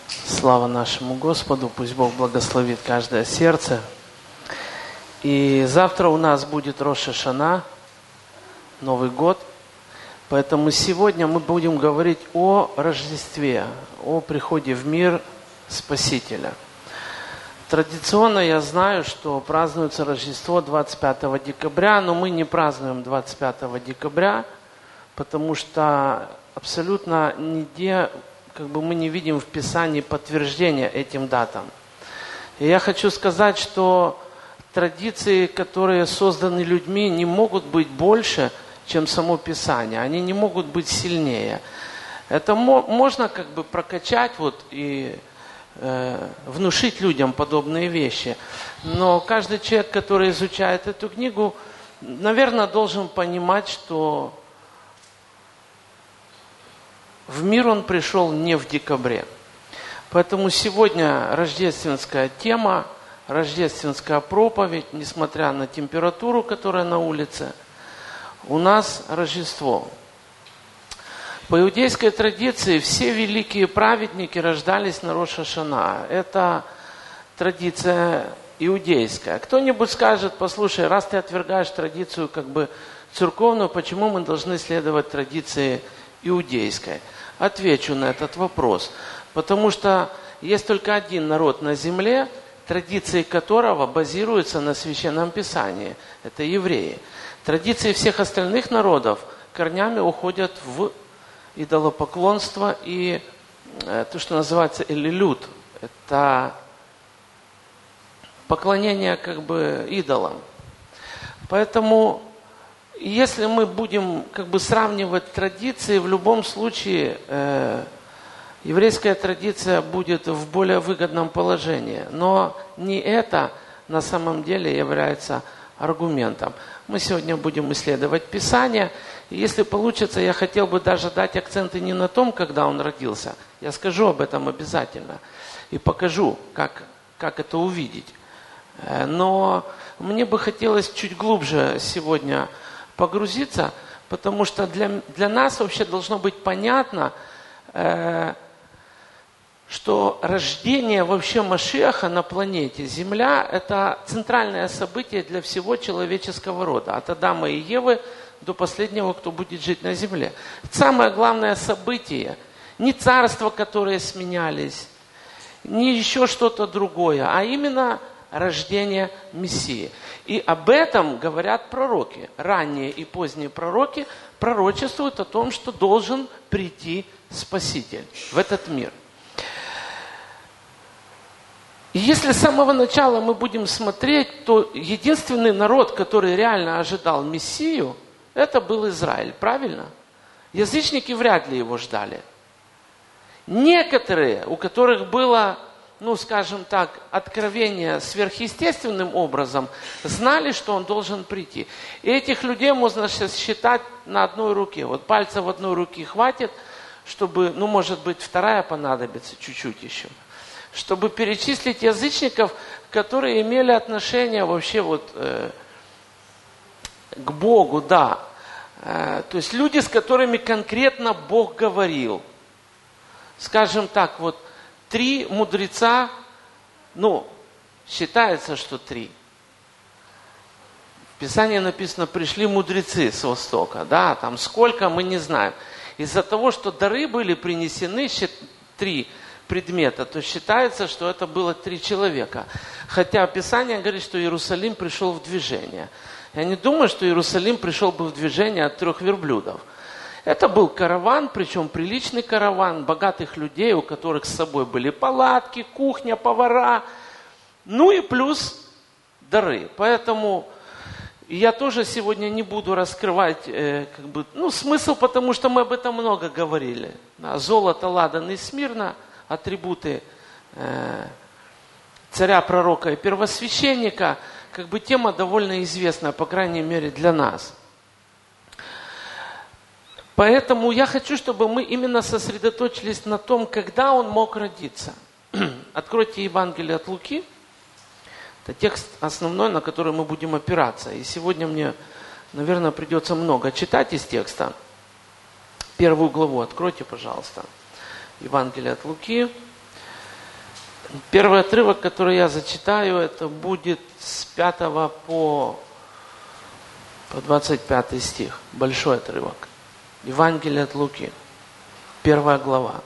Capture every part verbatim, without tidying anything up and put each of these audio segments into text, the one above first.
Слава нашему Господу, пусть Бог благословит каждое сердце. И завтра у нас будет Рош ха-Шана, Новый год. Поэтому сегодня мы будем говорить о Рождестве, о приходе в мир Спасителя. Традиционно я знаю, что празднуется Рождество двадцать пятого декабря, но мы не празднуем двадцать пятого декабря, потому что абсолютно нигде как бы мы не видим в Писании подтверждения этим датам. И я хочу сказать, что традиции, которые созданы людьми, не могут быть больше, чем само Писание. Они не могут быть сильнее. Это мо- можно как бы прокачать вот и э, внушить людям подобные вещи. Но каждый человек, который изучает эту книгу, наверное, должен понимать, что в мир он пришел не в декабре. Поэтому сегодня рождественская тема, рождественская проповедь, несмотря на температуру, которая на улице, у нас Рождество. По иудейской традиции все великие праведники рождались на Рош ха-Шана. Это традиция иудейская. Кто-нибудь скажет: послушай, раз ты отвергаешь традицию как бы церковную, почему мы должны следовать традиции иудейской? Отвечу на этот вопрос. Потому что есть только один народ на земле, традиции которого базируются на Священном Писании. Это евреи. Традиции всех остальных народов корнями уходят в идолопоклонство и э, то, что называется элилют. Это поклонение как бы идолам. Поэтому если мы будем как бы сравнивать традиции, в любом случае э, еврейская традиция будет в более выгодном положении. Но не это на самом деле является аргументом. Мы сегодня будем исследовать Писание. И если получится, я хотел бы даже дать акценты не на том, когда он родился. Я скажу об этом обязательно. И покажу, как, как это увидеть. Но мне бы хотелось чуть глубже сегодня погрузиться, потому что для, для нас вообще должно быть понятно, э, что рождение вообще Машиаха на планете Земля – это центральное событие для всего человеческого рода, от Адама и Евы до последнего, кто будет жить на Земле. Самое главное событие – не царства, которые сменялись, не еще что-то другое, а именно рождение Мессии. И об этом говорят пророки. Ранние и поздние пророки пророчествуют о том, что должен прийти Спаситель в этот мир. И если с самого начала мы будем смотреть, то единственный народ, который реально ожидал Мессию, это был Израиль. Правильно? Язычники вряд ли его ждали. Некоторые, у которых было, ну, скажем так, откровение сверхъестественным образом, знали, что он должен прийти. И этих людей можно сейчас считать на одной руке. Вот пальца в одной руке хватит, чтобы, ну, может быть, вторая понадобится чуть-чуть еще, чтобы перечислить язычников, которые имели отношение вообще вот э, к Богу, да. Э, то есть люди, с которыми конкретно Бог говорил. Скажем так, вот, три мудреца, ну, считается, что три. В Писании написано: пришли мудрецы с Востока, да, там сколько, мы не знаем. Из-за того, что дары были принесены, три предмета, то считается, что это было три человека. Хотя Писание говорит, что Иерусалим пришел в движение. Я не думаю, что Иерусалим пришел бы в движение от трех верблюдов. Это был караван, причем приличный караван, богатых людей, у которых с собой были палатки, кухня, повара, ну и плюс дары. Поэтому я тоже сегодня не буду раскрывать э, как бы, ну, смысл, потому что мы об этом много говорили. Да, золото, ладан и смирно, атрибуты э, царя, пророка и первосвященника, как бы тема довольно известная, по крайней мере для нас. Поэтому я хочу, чтобы мы именно сосредоточились на том, когда он мог родиться. Откройте Евангелие от Луки. Это текст основной, на который мы будем опираться. И сегодня мне, наверное, придется много читать из текста. Первую главу откройте, пожалуйста. Евангелие от Луки. Первый отрывок, который я зачитаю, это будет с пятого по, по двадцать пятый стих. Большой отрывок. Евангелие от Луки. Первая глава.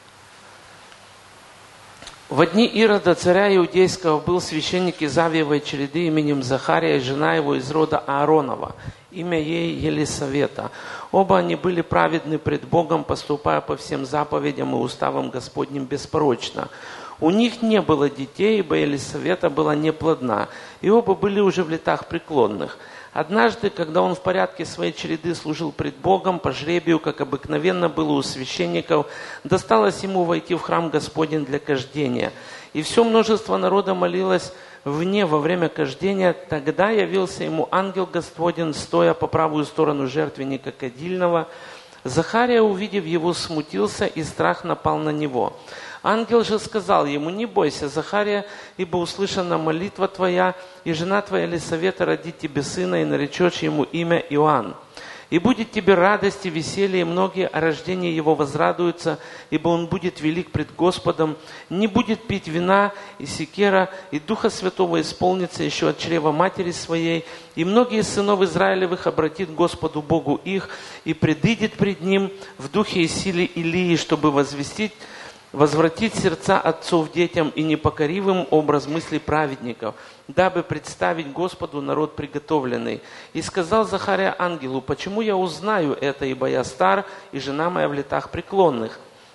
«В дни Ирода, царя Иудейского, был священник из Авиевой череды именем Захария, и жена его из рода Ааронова, имя ей Елисавета. Оба они были праведны пред Богом, поступая по всем заповедям и уставам Господним беспорочно. У них не было детей, ибо Елисавета была неплодна, и оба были уже в летах преклонных. Однажды, когда он в порядке своей череды служил пред Богом, по жребию, как обыкновенно было у священников, досталось ему войти в храм Господень для кождения. И все множество народа молилось вне во время кождения. Тогда явился ему ангел Господень, стоя по правую сторону жертвенника кадильного. Захария, увидев его, смутился, и страх напал на него. Ангел же сказал ему: не бойся, Захария, ибо услышана молитва твоя, и жена твоя Елисавета родит тебе сына, и наречешь ему имя Иоанн. И будет тебе радость и веселье, и многие о рождении его возрадуются, ибо он будет велик пред Господом, не будет пить вина и секера, и Духа Святого исполнится еще от чрева матери своей, и многие из сынов Израилевых обратит Господу Богу их, и предыдет пред ним в духе и силе Илии, чтобы возвестить, возвратить сердца отцов детям и непокоривым образ мыслей праведников, дабы представить Господу народ приготовленный. И сказал Захария ангелу: почему я узнаю это, ибо я стар, и жена моя в летах преклонных?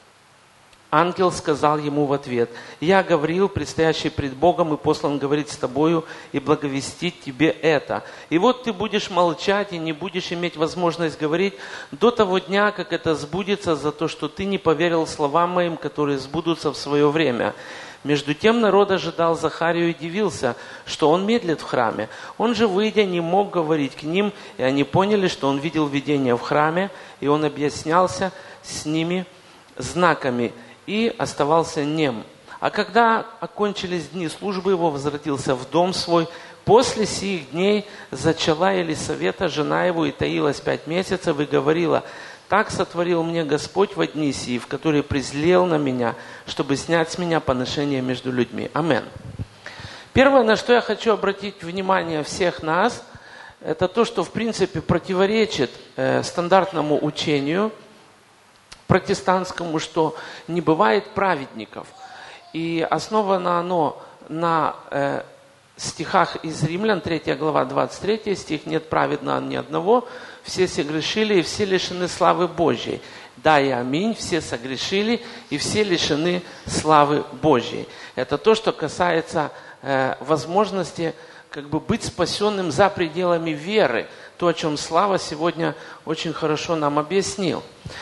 Ангел сказал ему в ответ: я Гавриил, предстоящий пред Богом, и послан говорить с тобою и благовестить тебе это. И вот ты будешь молчать и не будешь иметь возможность говорить до того дня, как это сбудется, за то, что ты не поверил словам моим, которые сбудутся в свое время. Между тем народ ожидал Захарию и дивился, что он медлит в храме. Он же, выйдя, не мог говорить к ним, и они поняли, что он видел видение в храме, и он объяснялся с ними знаками, и оставался нем. А когда окончились дни службы его, возвратился в дом свой. После сих дней зачала Елисавета, жена его, и таилась пять месяцев, и говорила: так сотворил мне Господь во дни сии, в которые презрел на меня, чтобы снять с меня поношение между людьми. Амин. Первое, на что я хочу обратить внимание всех нас, это то, что в принципе противоречит э, стандартному учению протестантскому, что не бывает праведников. И основано оно на э, стихах из Римлян, третья глава, двадцать третий стих: нет праведного ни одного, все согрешили и все лишены славы Божьей. Да и аминь, все согрешили и все лишены славы Божьей. Это то, что касается э, возможности как бы быть спасенным за пределами веры. То, о чем Слава сегодня очень хорошо нам объяснил.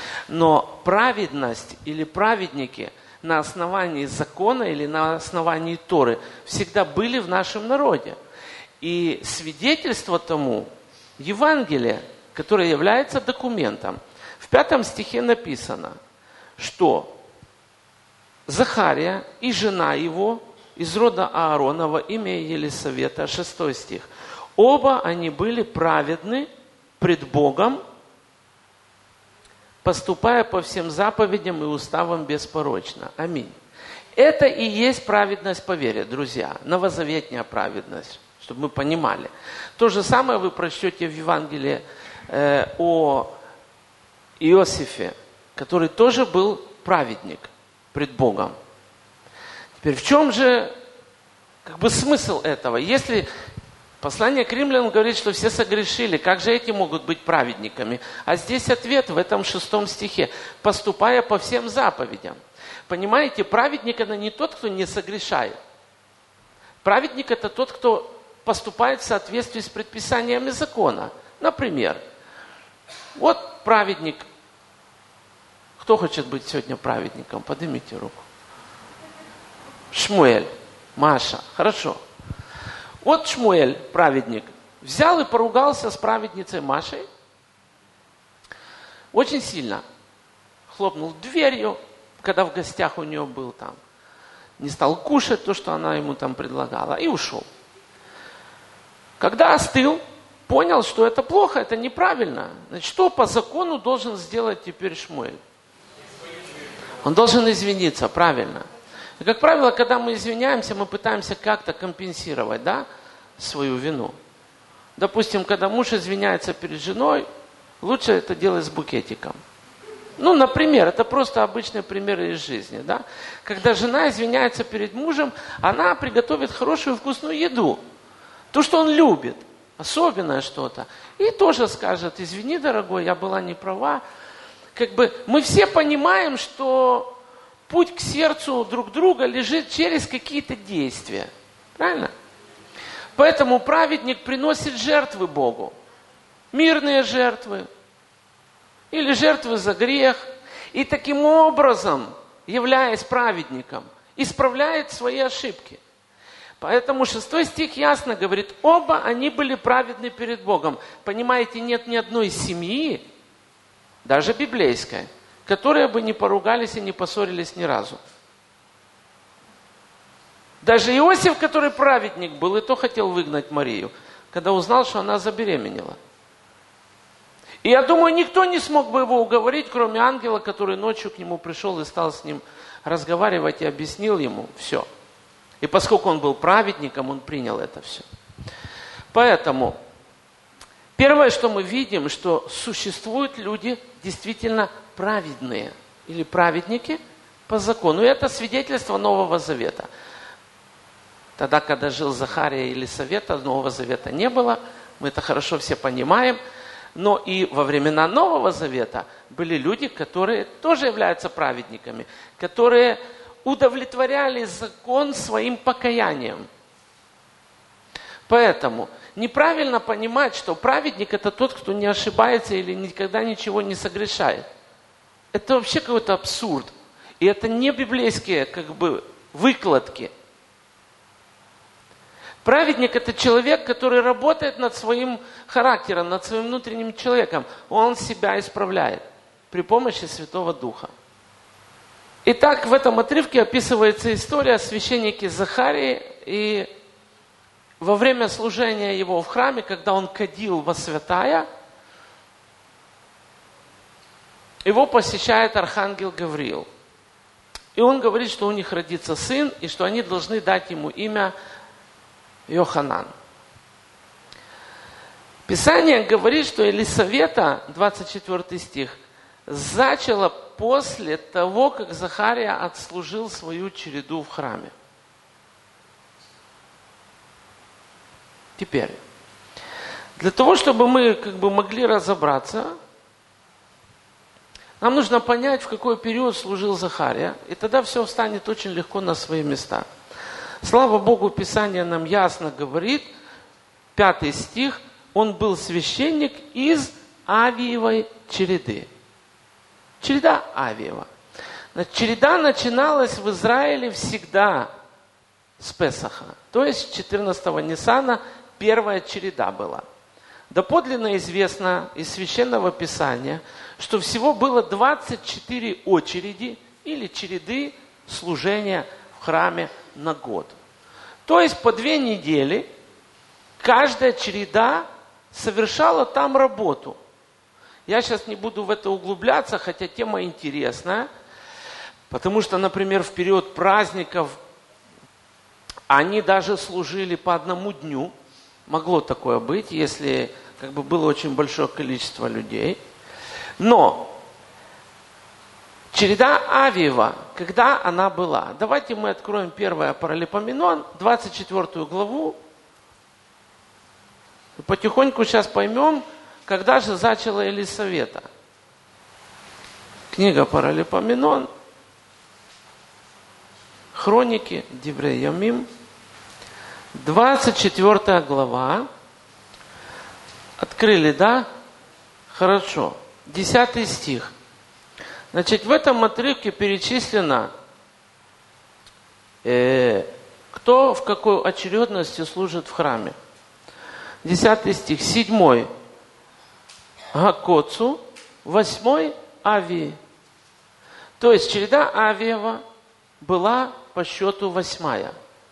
Но праведность или праведники на основании закона или на основании Торы всегда были в нашем народе. И свидетельство тому Евангелие, которое является документом. В пятом стихе написано, что Захария и жена его из рода Ааронова, имя Елисавета, шестой стих. Оба они были праведны пред Богом, поступая по всем заповедям и уставам беспорочно. Аминь. Это и есть праведность по вере, друзья, новозаветная праведность, чтобы мы понимали. То же самое вы прочтете в Евангелии э, о Иосифе, который тоже был праведник пред Богом. Теперь в чем же как бы смысл этого? Если послание к римлянам говорит, что все согрешили, как же эти могут быть праведниками? А здесь ответ в этом шестом стихе: поступая по всем заповедям. Понимаете, праведник это не тот, кто не согрешает. Праведник это тот, кто поступает в соответствии с предписаниями закона. Например, вот праведник. Кто хочет быть сегодня праведником? Поднимите руку. Шмуэль, Маша. Хорошо. Вот Шмуэль, праведник, взял и поругался с праведницей Машей. Очень сильно. Хлопнул дверью, когда в гостях у нее был там. Не стал кушать то, что она ему там предлагала, и ушел. Когда остыл, понял, что это плохо, это неправильно. Значит, что по закону должен сделать теперь Шмуэль? Он должен извиниться, правильно. И, как правило, когда мы извиняемся, мы пытаемся как-то компенсировать, да, свою вину. Допустим, когда муж извиняется перед женой, лучше это делать с букетиком. Ну, например, это просто обычные примеры из жизни, да. Когда жена извиняется перед мужем, она приготовит хорошую вкусную еду. То, что он любит, особенное что-то. И тоже скажет: извини, дорогой, я была не права. Как бы мы все понимаем, что путь к сердцу друг друга лежит через какие-то действия. Правильно? Поэтому праведник приносит жертвы Богу. Мирные жертвы. Или жертвы за грех. И таким образом, являясь праведником, исправляет свои ошибки. Поэтому шестой стих ясно говорит: оба они были праведны перед Богом. Понимаете, нет ни одной семьи, даже библейской, которые бы не поругались и не поссорились ни разу. Даже Иосиф, который праведник был, и то хотел выгнать Марию, когда узнал, что она забеременела. И я думаю, никто не смог бы его уговорить, кроме ангела, который ночью к нему пришел и стал с ним разговаривать и объяснил ему все. И поскольку он был праведником, он принял это все. Поэтому первое, что мы видим, что существуют люди действительно праведные или праведники по закону. И это свидетельство Нового Завета. Тогда, когда жил Захария и Елисавета, Нового Завета не было. Мы это хорошо все понимаем. Но и во времена Нового Завета были люди, которые тоже являются праведниками, которые удовлетворяли закон своим покаянием. Поэтому неправильно понимать, что праведник – это тот, кто не ошибается или никогда ничего не согрешает. Это вообще какой-то абсурд. И это не библейские как бы выкладки. Праведник – это человек, который работает над своим характером, над своим внутренним человеком. Он себя исправляет при помощи Святого Духа. Итак, в этом отрывке описывается история о священнике Захарии. И во время служения его в храме, когда он кадил во святая, его посещает архангел Гавриил. И он говорит, что у них родится сын, и что они должны дать ему имя Йоханан. Писание говорит, что Елисавета, двадцать четвёртый стих, зачала после того, как Захария отслужил свою череду в храме. Теперь, для того, чтобы мы как бы могли разобраться, нам нужно понять, в какой период служил Захария, и тогда все встанет очень легко на свои места. Слава Богу, Писание нам ясно говорит, пятый стих, он был священник из Авиевой череды. Череда Авиева. Череда начиналась в Израиле всегда с Песаха. То есть четырнадцатого Ниссана первая череда была. Доподлинно известно из Священного Писания, что всего было двадцать четыре очереди или череды служения в храме на год. То есть по две недели каждая череда совершала там работу. Я сейчас не буду в это углубляться, хотя тема интересная, потому что, например, в период праздников они даже служили по одному дню. Могло такое быть, если как бы было очень большое количество людей. Но череда Авиева, когда она была? Давайте мы откроем первое Паралипоменон, двадцать четвёртую главу. И потихоньку сейчас поймем, когда же зачала Елисавета. Книга Паралипоменон, Хроники, Диврей Ямим, двадцать четвёртая глава. Открыли, да? Хорошо. десятый стих. Значит, в этом отрывке перечислено, э, кто в какой очередности служит в храме. Десятый стих. Седьмой Гакоцу, восьмой Авии. То есть череда Авиева была по счету восьмая.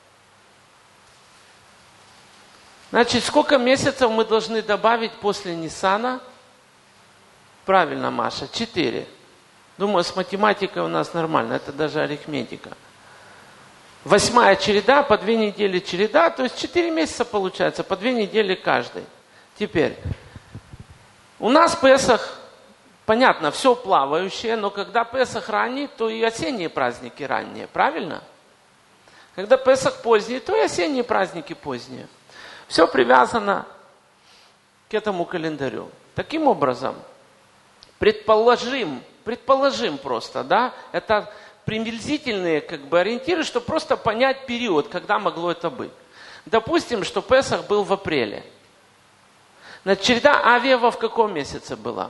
Значит, сколько месяцев мы должны добавить после Ниссана? Правильно, Маша, четыре. Думаю, с математикой у нас нормально, это даже арифметика. Восьмая череда, по две недели череда, то есть четыре месяца получается, по две недели каждый. Теперь, у нас Песах, понятно, все плавающее, но когда Песах ранний, то и осенние праздники ранние, правильно? Когда Песах поздний, то и осенние праздники поздние. Все привязано к этому календарю. Таким образом, предположим, предположим просто, да, это приблизительные как бы ориентиры, чтобы просто понять период, когда могло это быть. Допустим, что Песах был в апреле. Значит, череда Авива в каком месяце была?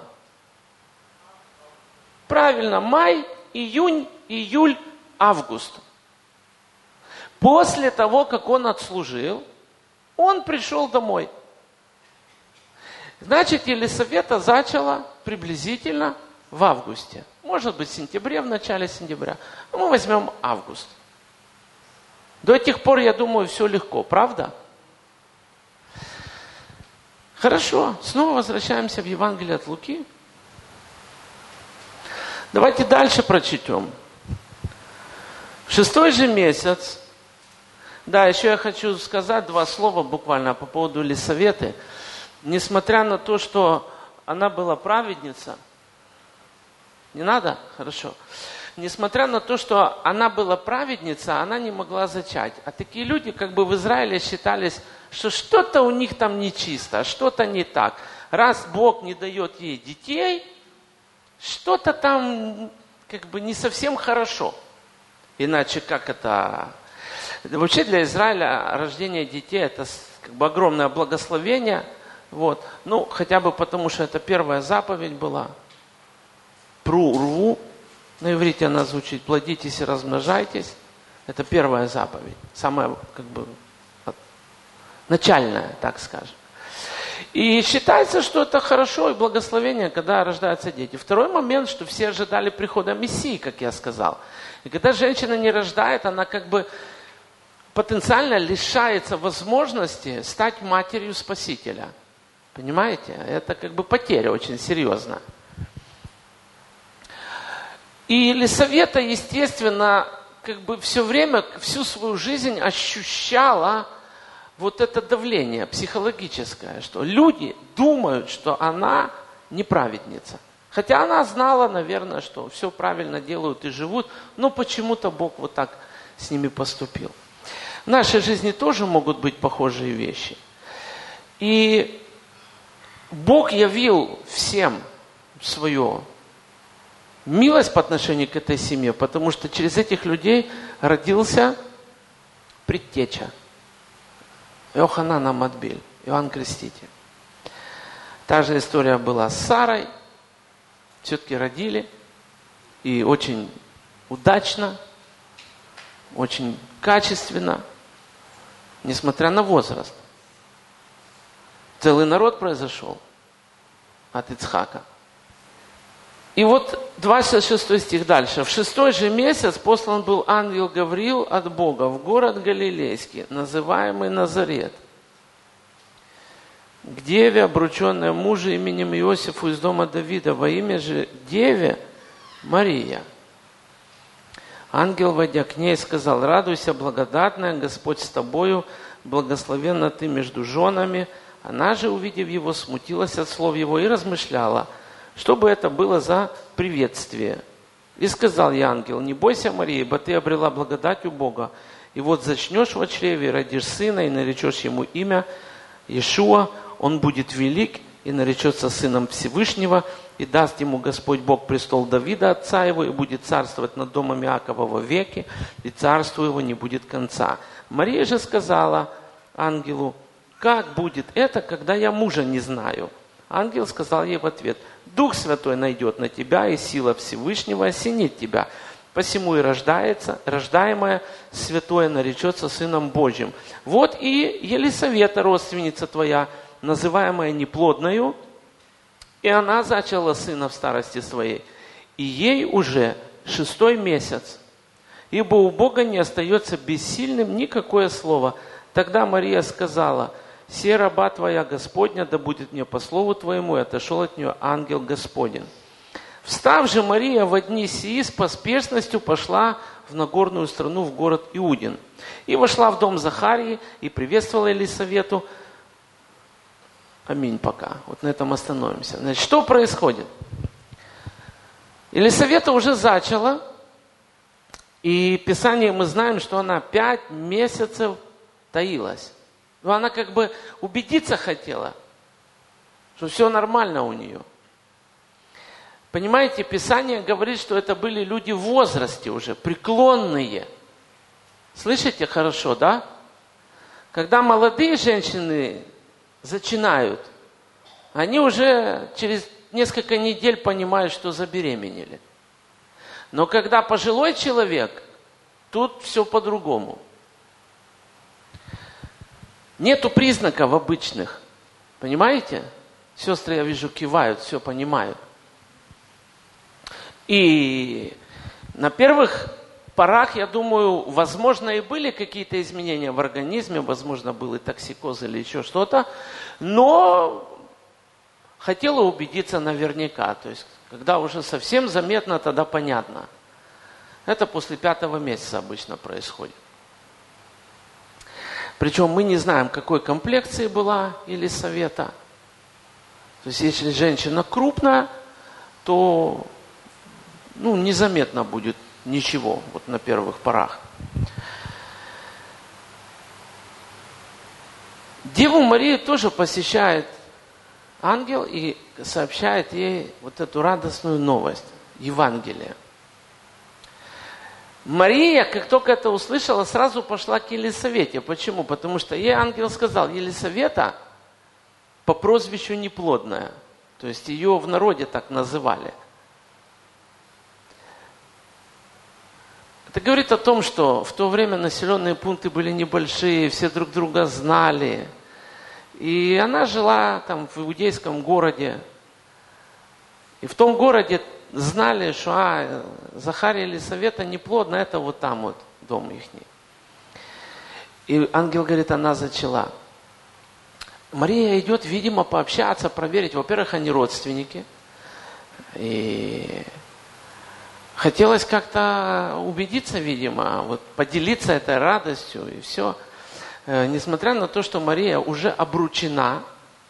Правильно, май, июнь, июль, август. После того, как он отслужил, он пришел домой. Значит, Елисавета зачала приблизительно в августе. Может быть, в сентябре, в начале сентября. Но мы возьмем август. До этих пор, я думаю, все легко, правда? Хорошо, снова возвращаемся в Евангелие от Луки. Давайте дальше прочтем. В шестой же месяц, да, еще я хочу сказать два слова буквально по поводу Елисаветы. Несмотря на то, что она была праведница, не надо? Хорошо. Несмотря на то, что она была праведница, она не могла зачать. А такие люди как бы в Израиле считались, что что-то у них там нечисто, что-то не так. Раз Бог не дает ей детей, что-то там как бы не совсем хорошо. Иначе как это... Вообще для Израиля рождение детей это как бы огромное благословение. Вот. Ну, хотя бы потому, что это первая заповедь была. Пру, рву. На иврите она звучит: плодитесь и размножайтесь. Это первая заповедь. Самая, как бы, начальная, так скажем. И считается, что это хорошо и благословение, когда рождаются дети. Второй момент, что все ожидали прихода Мессии, как я сказал. И когда женщина не рождает, она как бы потенциально лишается возможности стать матерью Спасителя. Понимаете? Это как бы потеря очень серьезная. И Елисавета, естественно, как бы все время, всю свою жизнь ощущала вот это давление психологическое, что люди думают, что она неправедница. Хотя она знала, наверное, что все правильно делают и живут, но почему-то Бог вот так с ними поступил. В нашей жизни тоже могут быть похожие вещи. И Бог явил всем свою милость по отношению к этой семье, потому что через этих людей родился предтеча. Йоханан ха-Матбиль, Иоанн Креститель. Та же история была с Сарой. Все-таки родили. И очень удачно, очень качественно, несмотря на возраст. Целый народ произошел от Ицхака. И вот двадцать шестой стих дальше. В шестой же месяц послан был ангел Гавриил от Бога в город Галилейский, называемый Назарет, к деве, обрученной мужу именем Иосифу из дома Давида, во имя же деве Мария. Ангел, войдя к ней, сказал: радуйся, благодатная, Господь с тобою, благословенна ты между женами. Она же, увидев его, смутилась от слов его и размышляла, что бы это было за приветствие. И сказал ей ангел: не бойся, Мария, ибо ты обрела благодать у Бога. И вот зачнешь в чреве, и родишь сына, и наречешь ему имя Иешуа. Он будет велик, и наречется сыном Всевышнего, и даст ему Господь Бог престол Давида, отца его, и будет царствовать над домом Иакова во веки, и царству его не будет конца. Мария же сказала ангелу: как будет это, когда я мужа не знаю? Ангел сказал ей в ответ: Дух Святой найдет на тебя, и сила Всевышнего осенит тебя. Посему и рождается, рождаемое святое наречется Сыном Божьим. Вот и Елисавета, родственница твоя, называемая неплодною, и она зачала сына в старости своей. И ей уже шестой месяц, ибо у Бога не остается бессильным никакое слово. Тогда Мария сказала: «Се раба твоя Господня, да будет мне по слову твоему», и отошел от нее ангел Господень. Встав же Мария во дни сии с поспешностью пошла в Нагорную страну, в город Иудин. И вошла в дом Захарии и приветствовала Елисавету. Аминь пока. Вот на этом остановимся. Значит, что происходит? Елисавета уже зачала, и в Писании мы знаем, что она пять месяцев таилась. Но она как бы убедиться хотела, что все нормально у нее. Понимаете, Писание говорит, что это были люди в возрасте уже, преклонные. Слышите хорошо, да? Когда молодые женщины зачинают, они уже через несколько недель понимают, что забеременели. Но когда пожилой человек, тут все по-другому. Нету признаков обычных. Понимаете? Сестры, я вижу, кивают, все понимают. И на первых порах, я думаю, возможно, и были какие-то изменения в организме, возможно, был и токсикоз или еще что-то, но хотела убедиться наверняка. То есть, когда уже совсем заметно, тогда понятно. Это после пятого месяца обычно происходит. Причем мы не знаем, какой комплекции была Елисавета. То есть, если женщина крупная, то ну, незаметно будет ничего вот на первых порах. Деву Марию тоже посещает ангел и сообщает ей вот эту радостную новость, Евангелие. Мария, как только это услышала, сразу пошла к Елисавете. Почему? Потому что ей ангел сказал: Елисавета по прозвищу неплодная. То есть ее в народе так называли. Это говорит о том, что в то время населенные пункты были небольшие, все друг друга знали. И она жила там в иудейском городе. И в том городе знали, что а, Захария и Елисавета неплодна, это вот там вот дом их. И ангел говорит, она зачала. Мария идет, видимо, пообщаться, проверить. Во-первых, они родственники. И хотелось как-то убедиться, видимо, вот поделиться этой радостью и все. Несмотря на то, что Мария уже обручена,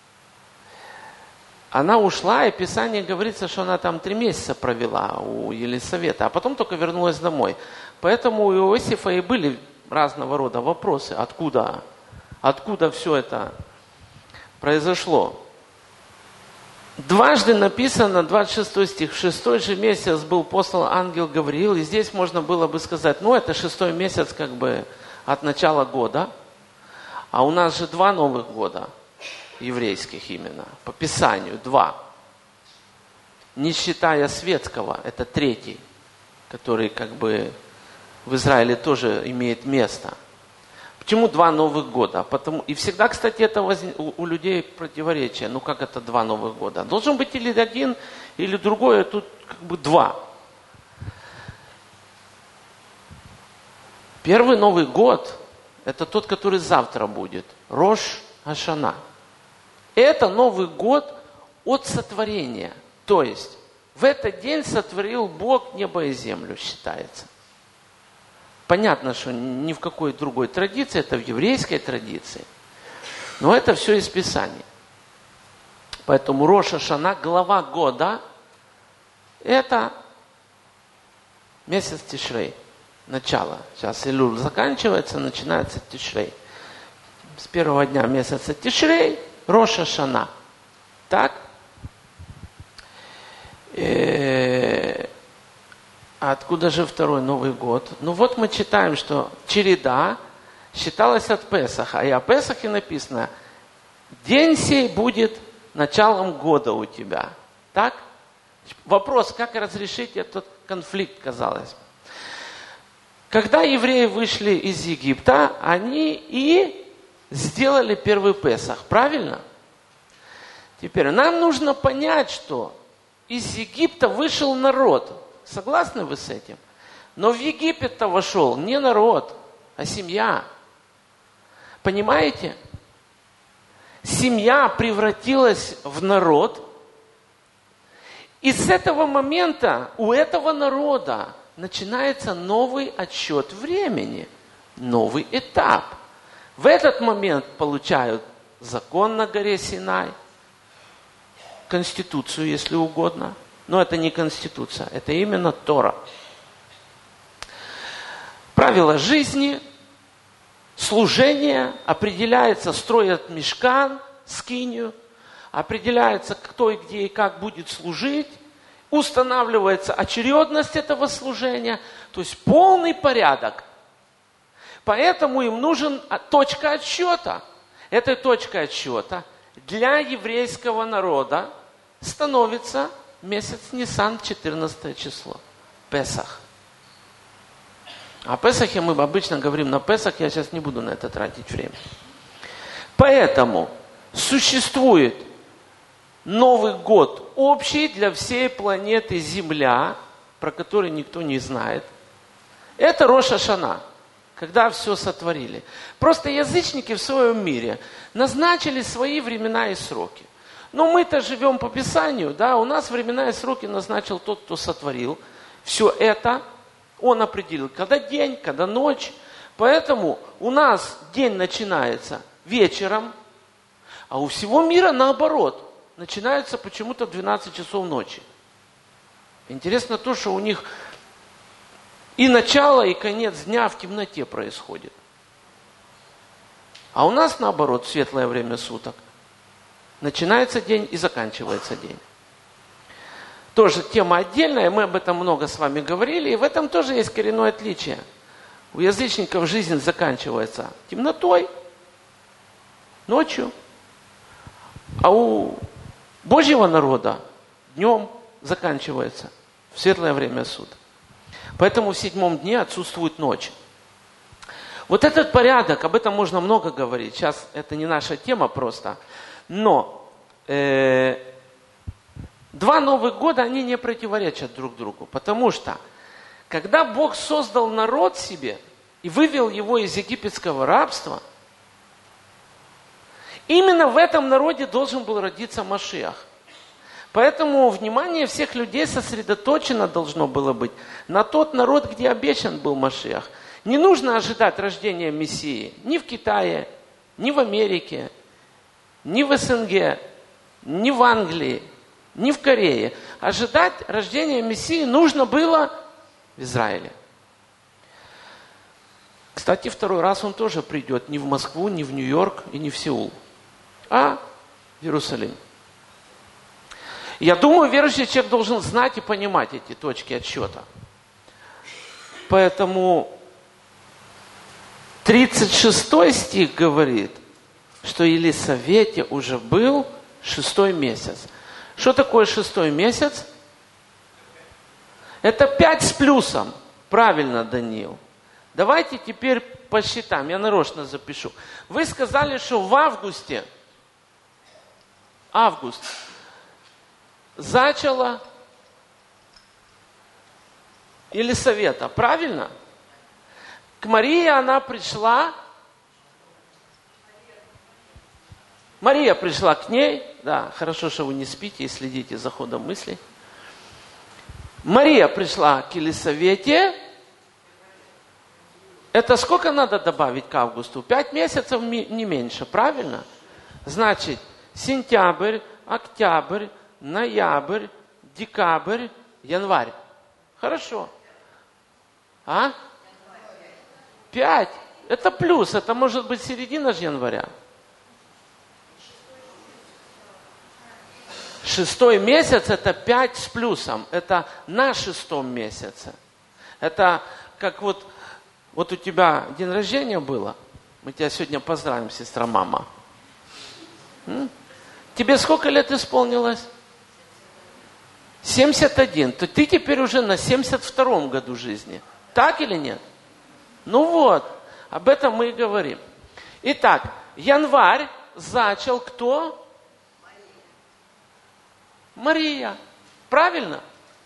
она ушла, и в Писании говорится, что она там три месяца провела у Елисавета, а потом только вернулась домой. Поэтому у Иосифа и были разного рода вопросы, откуда, откуда все это произошло. Дважды написано, двадцать шестой стих, в шестой же месяц был послан ангел Гавриил, и здесь можно было бы сказать, ну это шестой месяц как бы от начала года, а у нас же два новых года, еврейских именно, по Писанию, два. Не считая светского, это третий, который как бы в Израиле тоже имеет место. Почему два новых года? Потому, и всегда, кстати, это воз... у, у людей противоречие. Ну как это два новых года? Должен быть или один, или другой, а тут как бы два. Первый Новый год – это тот, который завтра будет. Рош ха-Шана. Это Новый год от сотворения. То есть, в этот день сотворил Бог небо и землю, считается. Понятно, что ни в какой другой традиции, это в еврейской традиции. Но это все из Писания. Поэтому Рош ха-Шана, глава года, это месяц Тишрей. Начало. Сейчас Илюль заканчивается, начинается Тишрей. С первого дня месяца Тишрей, Рош ха-Шана. Так? И... А откуда же второй Новый год? Ну вот мы читаем, что череда считалась от Песаха. И о Песахе написано, день сей будет началом года у тебя. Так? Вопрос, как разрешить этот конфликт, казалось бы. Когда евреи вышли из Египта, они и сделали первый Песах. Правильно? Теперь нам нужно понять, что из Египта вышел народ. Согласны вы с этим? Но в Египет-то вошел не народ, а семья. Понимаете? Семья превратилась в народ. И с этого момента у этого народа начинается новый отсчет времени, новый этап. В этот момент получают закон на горе Синай, конституцию, если угодно. Но это не конституция, это именно Тора. Правила жизни, служение определяется, строят мишкан, скинию, определяется, кто и где и как будет служить, устанавливается очередность этого служения, то есть полный порядок. Поэтому им нужен точка отсчета. Этой точкой отсчета для еврейского народа становится месяц Нисан, четырнадцатое число, Песах. О Песахе мы обычно говорим на Песах, я сейчас не буду на это тратить время. Поэтому существует Новый год общий для всей планеты Земля, про который никто не знает. Это Рош ха-Шана, когда все сотворили. Просто язычники в своем мире назначили свои времена и сроки. Но мы-то живем по Писанию, да, у нас времена и сроки назначил тот, кто сотворил. Все это он определил, когда день, когда ночь. Поэтому у нас день начинается вечером, а у всего мира наоборот. Начинается почему-то в двенадцать часов ночи. Интересно то, что у них и начало, и конец дня в темноте происходит. А у нас наоборот, светлое время суток. Начинается день и заканчивается день. Тоже тема отдельная, мы об этом много с вами говорили, и в этом тоже есть коренное отличие. У язычников жизнь заканчивается темнотой, ночью, а у Божьего народа днем заканчивается в светлое время суток. Поэтому в седьмом дне отсутствует ночь. Вот этот порядок, об этом можно много говорить. Сейчас это не наша тема просто. Но э, два Новых года, они не противоречат друг другу. Потому что, когда Бог создал народ себе и вывел его из египетского рабства, именно в этом народе должен был родиться Машиах. Поэтому внимание всех людей сосредоточено должно было быть на тот народ, где обещан был Машиах. Не нужно ожидать рождения Мессии ни в Китае, ни в Америке, ни в СНГ, ни в Англии, ни в Корее. Ожидать рождения Мессии нужно было в Израиле. Кстати, второй раз он тоже придет не в Москву, не в Нью-Йорк и не в Сеул, а в Иерусалим. Я думаю, верующий человек должен знать и понимать эти точки отсчета. Поэтому тридцать шестой стих говорит, что Елисавете уже был шестой месяц. Что такое шестой месяц? Это пять с плюсом. Правильно, Даниил. Давайте теперь посчитаем. Я нарочно запишу. Вы сказали, что в августе, август, зачала Елисавета. Правильно? К Марии она пришла. Мария пришла к ней. Да, хорошо, что вы не спите и следите за ходом мыслей. Мария пришла к Елисавете. Это сколько надо добавить к августу? Пять месяцев, не меньше, правильно? Значит, сентябрь, октябрь, ноябрь, декабрь, январь. Хорошо. А? Пять. Это плюс. Это может быть середина же января. Шестой месяц это пять с плюсом. Это на шестом месяце. Это как вот, вот у тебя день рождения было. Мы тебя сегодня поздравим, сестра, мама. М? Тебе сколько лет исполнилось? семьдесят один. То ты теперь уже на семьдесят втором году жизни. Так или нет? Ну вот, об этом мы и говорим. Итак, январь зачал кто? Мария. Правильно?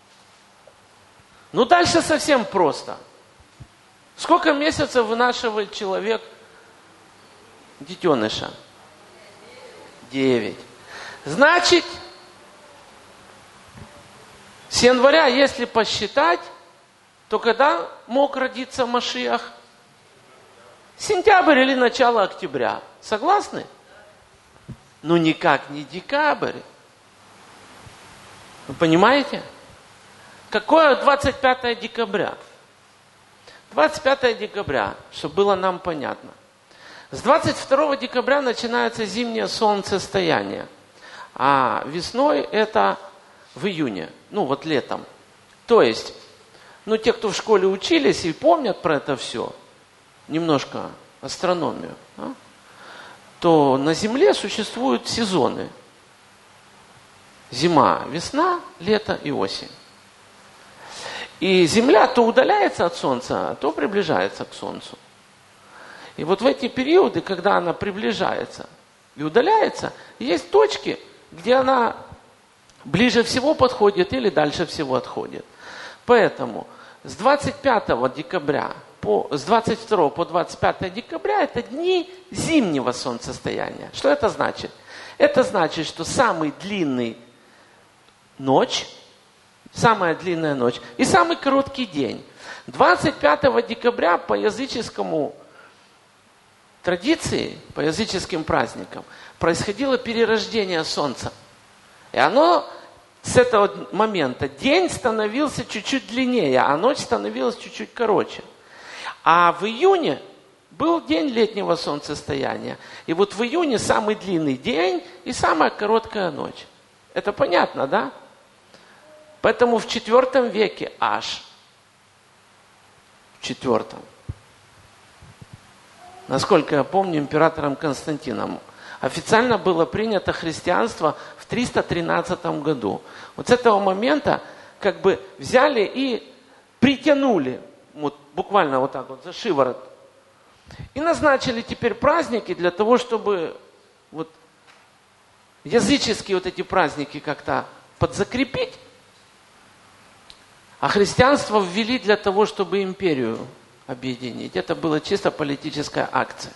Ну дальше совсем просто. Сколько месяцев вынашивает человек детеныша? Девять. Значит, с января, если посчитать, то когда мог родиться Машиах? Сентябрь или начало октября. Согласны? Ну никак не декабрь. Вы понимаете? Какое двадцать пятое декабря? двадцать пятое декабря, чтобы было нам понятно. С двадцать второго декабря начинается зимнее солнцестояние. А весной это в июне. Ну вот летом. То есть, ну те, кто в школе учились и помнят про это все, немножко астрономию, а, то на Земле существуют сезоны. Зима, весна, лето и осень. И Земля то удаляется от Солнца, то приближается к Солнцу. И вот в эти периоды, когда она приближается и удаляется, есть точки, где она ближе всего подходит или дальше всего отходит. Поэтому с двадцать пятого декабря, по, с двадцать второго по двадцать пятое декабря это дни зимнего солнцестояния. Что это значит? Это значит, что самый длинный ночь, самая длинная ночь и самый короткий день. двадцать пятого декабря по языческому традиции, по языческим праздникам, происходило перерождение Солнца. И оно с этого момента, день становился чуть-чуть длиннее, а ночь становилась чуть-чуть короче. А в июне был день летнего солнцестояния. И вот в июне самый длинный день и самая короткая ночь. Это понятно, да? Поэтому в четвертом веке аж, в четвертом, насколько я помню, императором Константином, официально было принято христианство в триста тринадцатом году. Вот с этого момента как бы взяли и притянули, вот буквально вот так вот за шиворот, и назначили теперь праздники для того, чтобы вот языческие вот эти праздники как-то подзакрепить, а христианство ввели для того, чтобы империю объединить. Это была чисто политическая акция.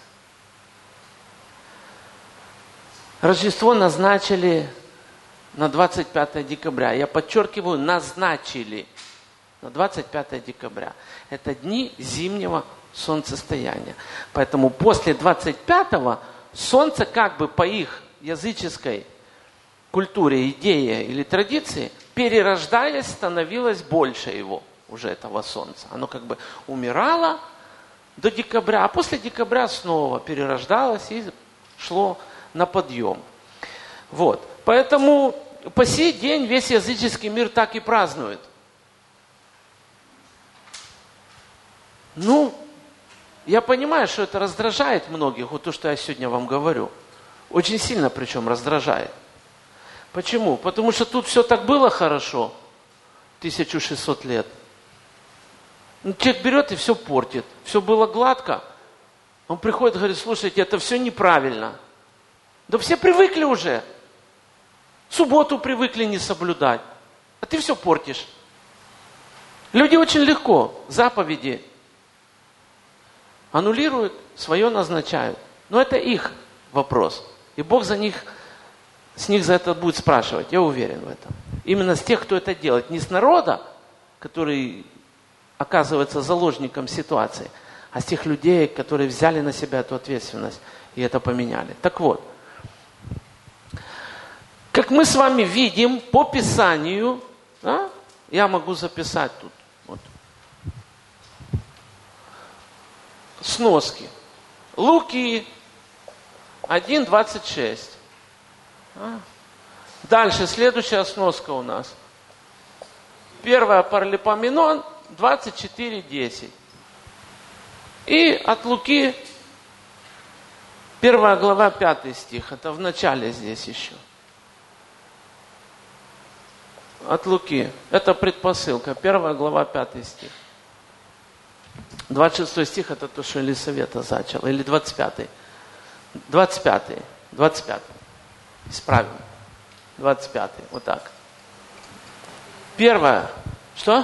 Рождество назначили на двадцать пятое декабря. Я подчеркиваю, назначили на двадцать пятое декабря. Это дни зимнего солнцестояния. Поэтому после двадцать пятого солнце как бы по их языческой культуре, идее или традиции, перерождаясь, становилось больше его, уже этого солнца. Оно как бы умирало до декабря, а после декабря снова перерождалось и шло на подъем. Вот. Поэтому по сей день весь языческий мир так и празднует. Ну, я понимаю, что это раздражает многих, вот то, что я сегодня вам говорю. Очень сильно причем раздражает. Почему? Потому что тут все так было хорошо, тысяча шестьсот лет. Ну, человек берет и все портит. Все было гладко. Он приходит и говорит: слушайте, это все неправильно. Да все привыкли уже. Субботу привыкли не соблюдать. А ты все портишь. Люди очень легко заповеди аннулируют, свое назначают. Но это их вопрос. И Бог за них, с них за это будет спрашивать. Я уверен в этом. Именно с тех, кто это делает. Не с народа, который оказывается заложником ситуации, а с тех людей, которые взяли на себя эту ответственность и это поменяли. Так вот, как мы с вами видим по Писанию, да, я могу записать тут вот, сноски. Луки один двадцать шесть. А? Дальше, следующая сноска у нас. Первая Паралипоменон двадцать четыре десять. И от Луки первая глава пятый стих. Это в начале здесь еще. От Луки. Это предпосылка. Первая глава пятый стих. двадцать шестой стих это то, что Елисавета зачала. Или двадцать пятый. двадцать пятый. двадцать пятый. Исправим. двадцать пятый. Вот так. Первое. Что?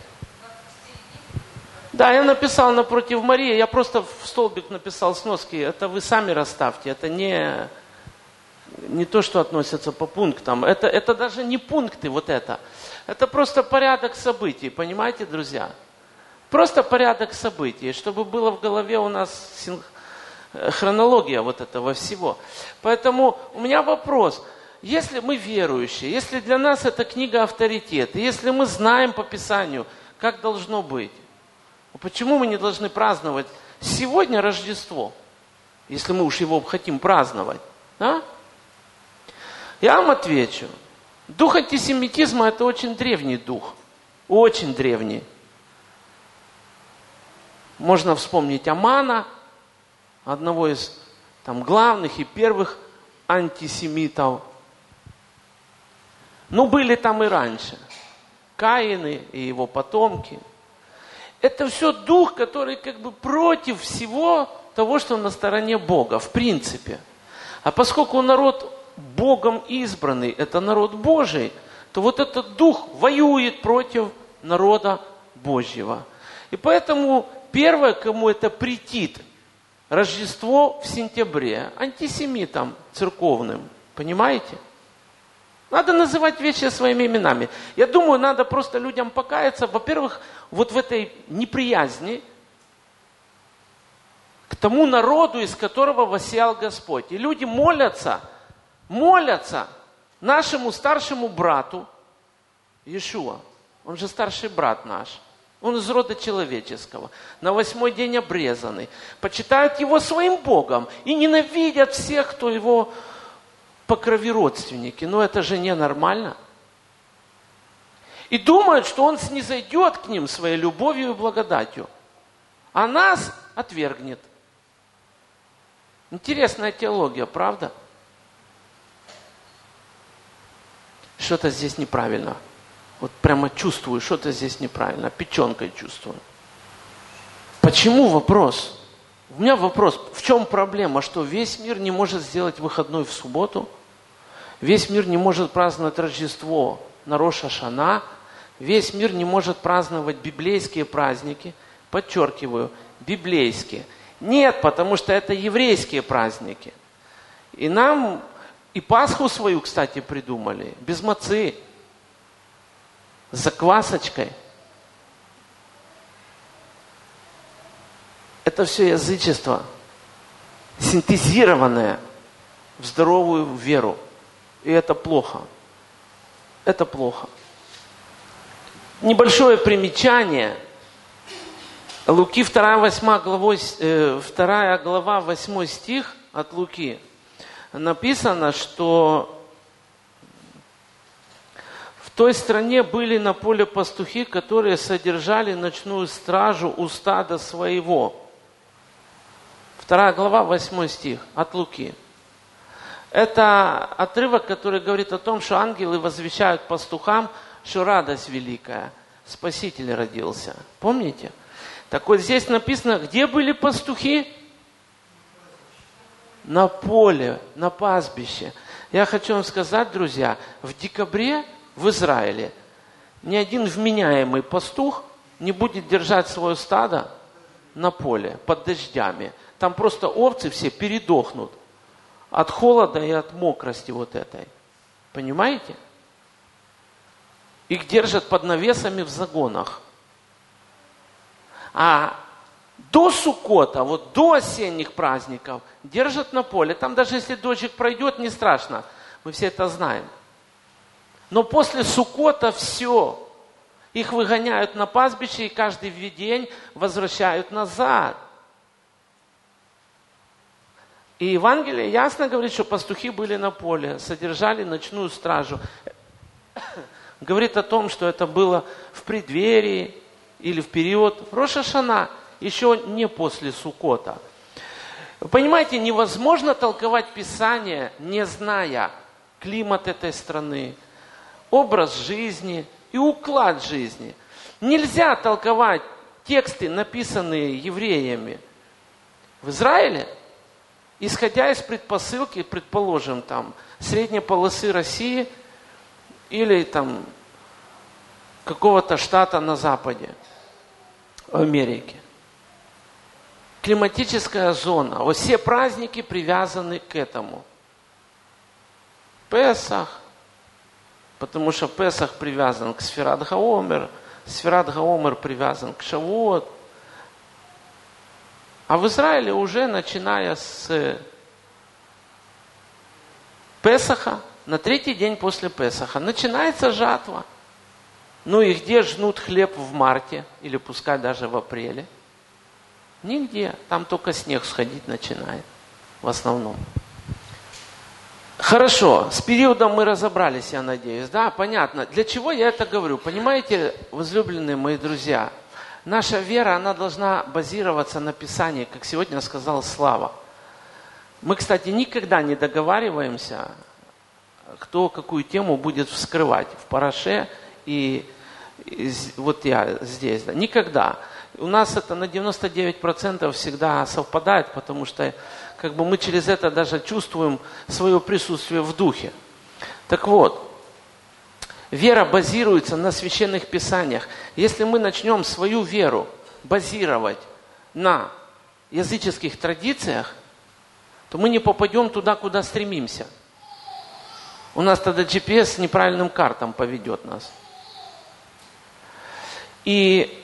Да, я написал напротив Марии. Я просто в столбик написал сноски. Это вы сами расставьте. Это не, не то, что относится по пунктам. Это, это даже не пункты вот это. Это просто порядок событий. Понимаете, друзья? Просто порядок событий, чтобы было в голове у нас синх... хронология вот этого всего. Поэтому у меня вопрос. Если мы верующие, если для нас эта книга авторитет, и если мы знаем по Писанию, как должно быть, почему мы не должны праздновать сегодня Рождество, если мы уж его хотим праздновать? А? Я вам отвечу. Дух антисемитизма – это очень древний дух. Очень древний. Можно вспомнить Амана, одного из там, главных и первых антисемитов. Ну, были там и раньше. Каины и его потомки. Это все дух, который как бы против всего того, что на стороне Бога, в принципе. А поскольку народ Богом избранный, это народ Божий, то вот этот дух воюет против народа Божьего. И поэтому первое, кому это претит, Рождество в сентябре, антисемитам церковным. Понимаете? Надо называть вещи своими именами. Я думаю, надо просто людям покаяться, во-первых, вот в этой неприязни к тому народу, из которого воссиял Господь. И люди молятся, молятся нашему старшему брату Иешуа. Он же старший брат наш. Он из рода человеческого. На восьмой день обрезанный. Почитают его своим Богом. И ненавидят всех, кто его по крови родственники. Но это же ненормально. И думают, что он снизойдет к ним своей любовью и благодатью. А нас отвергнет. Интересная теология, правда? Что-то здесь неправильно. Вот прямо чувствую, что-то здесь неправильно. Печенкой чувствую. Почему вопрос? У меня вопрос. В чем проблема? Что весь мир не может сделать выходной в субботу? Весь мир не может праздновать Рождество на Рош ха-Шана? Весь мир не может праздновать библейские праздники? Подчеркиваю, библейские. Нет, потому что это еврейские праздники. И нам и Пасху свою, кстати, придумали. Без мацы. С заквасочкой. Это все язычество, синтезированное в здоровую веру. И это плохо. Это плохо. Небольшое примечание. Луки вторая, восьмая глава, вторая глава, восьмой стих от Луки. Написано, что в той стране были на поле пастухи, которые содержали ночную стражу у стада своего. Вторая глава, восьмой стих от Луки. Это отрывок, который говорит о том, что ангелы возвещают пастухам, что радость великая. Спаситель родился. Помните? Так вот здесь написано, где были пастухи? На поле, на пастбище. Я хочу вам сказать, друзья, в декабре в Израиле ни один вменяемый пастух не будет держать свое стадо на поле под дождями. Там просто овцы все передохнут от холода и от мокрости вот этой. Понимаете? Их держат под навесами в загонах. А до Суккота, вот до осенних праздников, держат на поле. Там даже если дождик пройдет, не страшно. Мы все это знаем. Но после Суккота все. Их выгоняют на пастбище и каждый день возвращают назад. И Евангелие ясно говорит, что пастухи были на поле, содержали ночную стражу. Говорит о том, что это было в преддверии или в период Рош ха-Шана, еще не после Суккота. Вы понимаете, невозможно толковать Писание, не зная климат этой страны, образ жизни и уклад жизни. Нельзя толковать тексты, написанные евреями в Израиле, исходя из предпосылки, предположим, там, средней полосы России или там какого-то штата на Западе, в Америке. Климатическая зона. Вот все праздники привязаны к этому. Песах, потому что Песах привязан к Сфират ха-Омер, Сферат Гаомер привязан к Шавуот. А в Израиле уже начиная с Песаха, на третий день после Песаха, начинается жатва. Ну и где жнут хлеб в марте, или пускай даже в апреле? Нигде. Там только снег сходить начинает, в основном. Хорошо, с периодом мы разобрались, я надеюсь. Да, понятно. Для чего я это говорю? Понимаете, возлюбленные мои друзья, наша вера, она должна базироваться на Писании, как сегодня сказал Слава. Мы, кстати, никогда не договариваемся, кто какую тему будет вскрывать в параше и, и вот я здесь. Да. Никогда. У нас это на девяносто девять процентов всегда совпадает, потому что как бы мы через это даже чувствуем свое присутствие в духе. Так вот, вера базируется на священных писаниях. Если мы начнем свою веру базировать на языческих традициях, то мы не попадем туда, куда стремимся. У нас тогда джи пи эс с неправильным картам поведет нас. И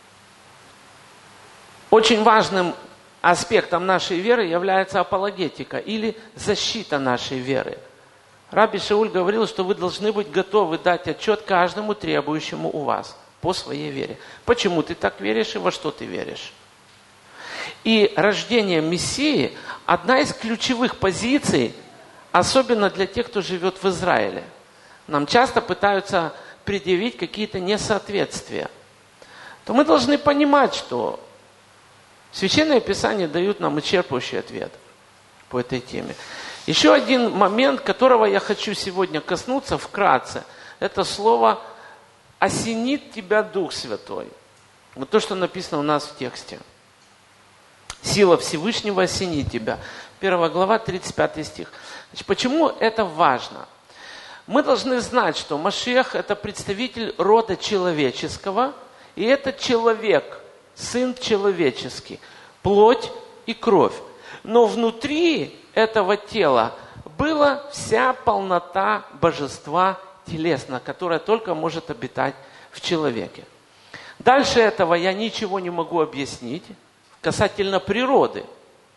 очень важным аспектом нашей веры является апологетика или защита нашей веры. Раби Шауль говорил, что вы должны быть готовы дать отчет каждому требующему у вас по своей вере. Почему ты так веришь и во что ты веришь? И рождение Мессии – одна из ключевых позиций, особенно для тех, кто живет в Израиле. Нам часто пытаются предъявить какие-то несоответствия. То мы должны понимать, что Священное Писание дают нам исчерпывающий ответ по этой теме. Еще один момент, которого я хочу сегодня коснуться вкратце, это слово «осенит тебя Дух Святой». Вот то, что написано у нас в тексте. Сила Всевышнего осенит тебя. Первая глава, тридцать пятый стих. Значит, почему это важно? Мы должны знать, что Машиах – это представитель рода человеческого, и это человек, сын человеческий, плоть и кровь. Но внутри этого тела была вся полнота божества телесно, которая только может обитать в человеке. Дальше этого я ничего не могу объяснить касательно природы.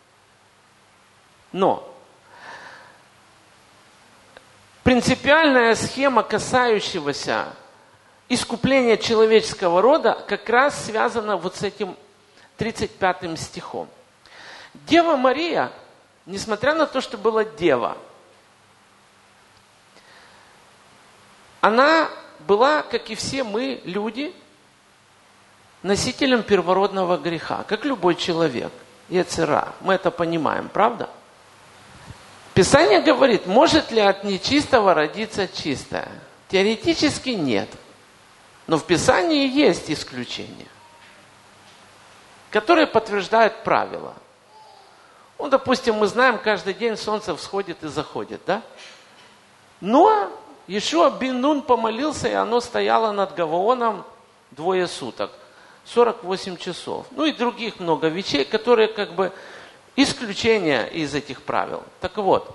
Но принципиальная схема, касающегося искупления человеческого рода, как раз связана вот с этим тридцать пятым стихом. Дева Мария, несмотря на то, что была дева, она была, как и все мы, люди, носителем первородного греха, как любой человек. Йецер-ара. Мы это понимаем, правда? Писание говорит, может ли от нечистого родиться чистое? Теоретически нет. Но в Писании есть исключения, которые подтверждают правила. Ну, допустим, мы знаем, каждый день солнце всходит и заходит, да? Но Иешуа бен Нун помолился, и оно стояло над Гаваоном двое суток. сорок восемь часов. Ну и других много вещей, которые как бы исключения из этих правил. Так вот,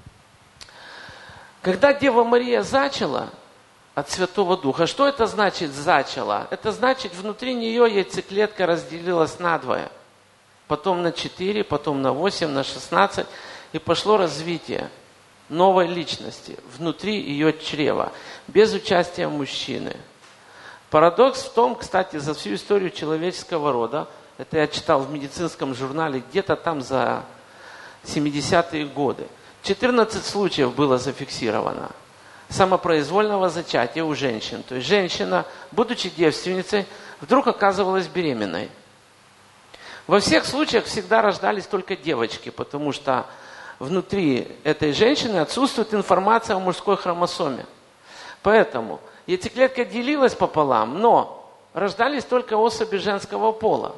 когда Дева Мария зачала от Святого Духа, что это значит зачала? Это значит, внутри нее яйцеклетка разделилась надвое. Потом на четыре, потом на восемь, на шестнадцать. И пошло развитие новой личности внутри ее чрева, без участия мужчины. Парадокс в том, кстати, за всю историю человеческого рода, это я читал в медицинском журнале где-то там за семидесятые годы, четырнадцать случаев было зафиксировано самопроизвольного зачатия у женщин. То есть женщина, будучи девственницей, вдруг оказывалась беременной. Во всех случаях всегда рождались только девочки, потому что внутри этой женщины отсутствует информация о мужской хромосоме. Поэтому яйцеклетка делилась пополам, но рождались только особи женского пола.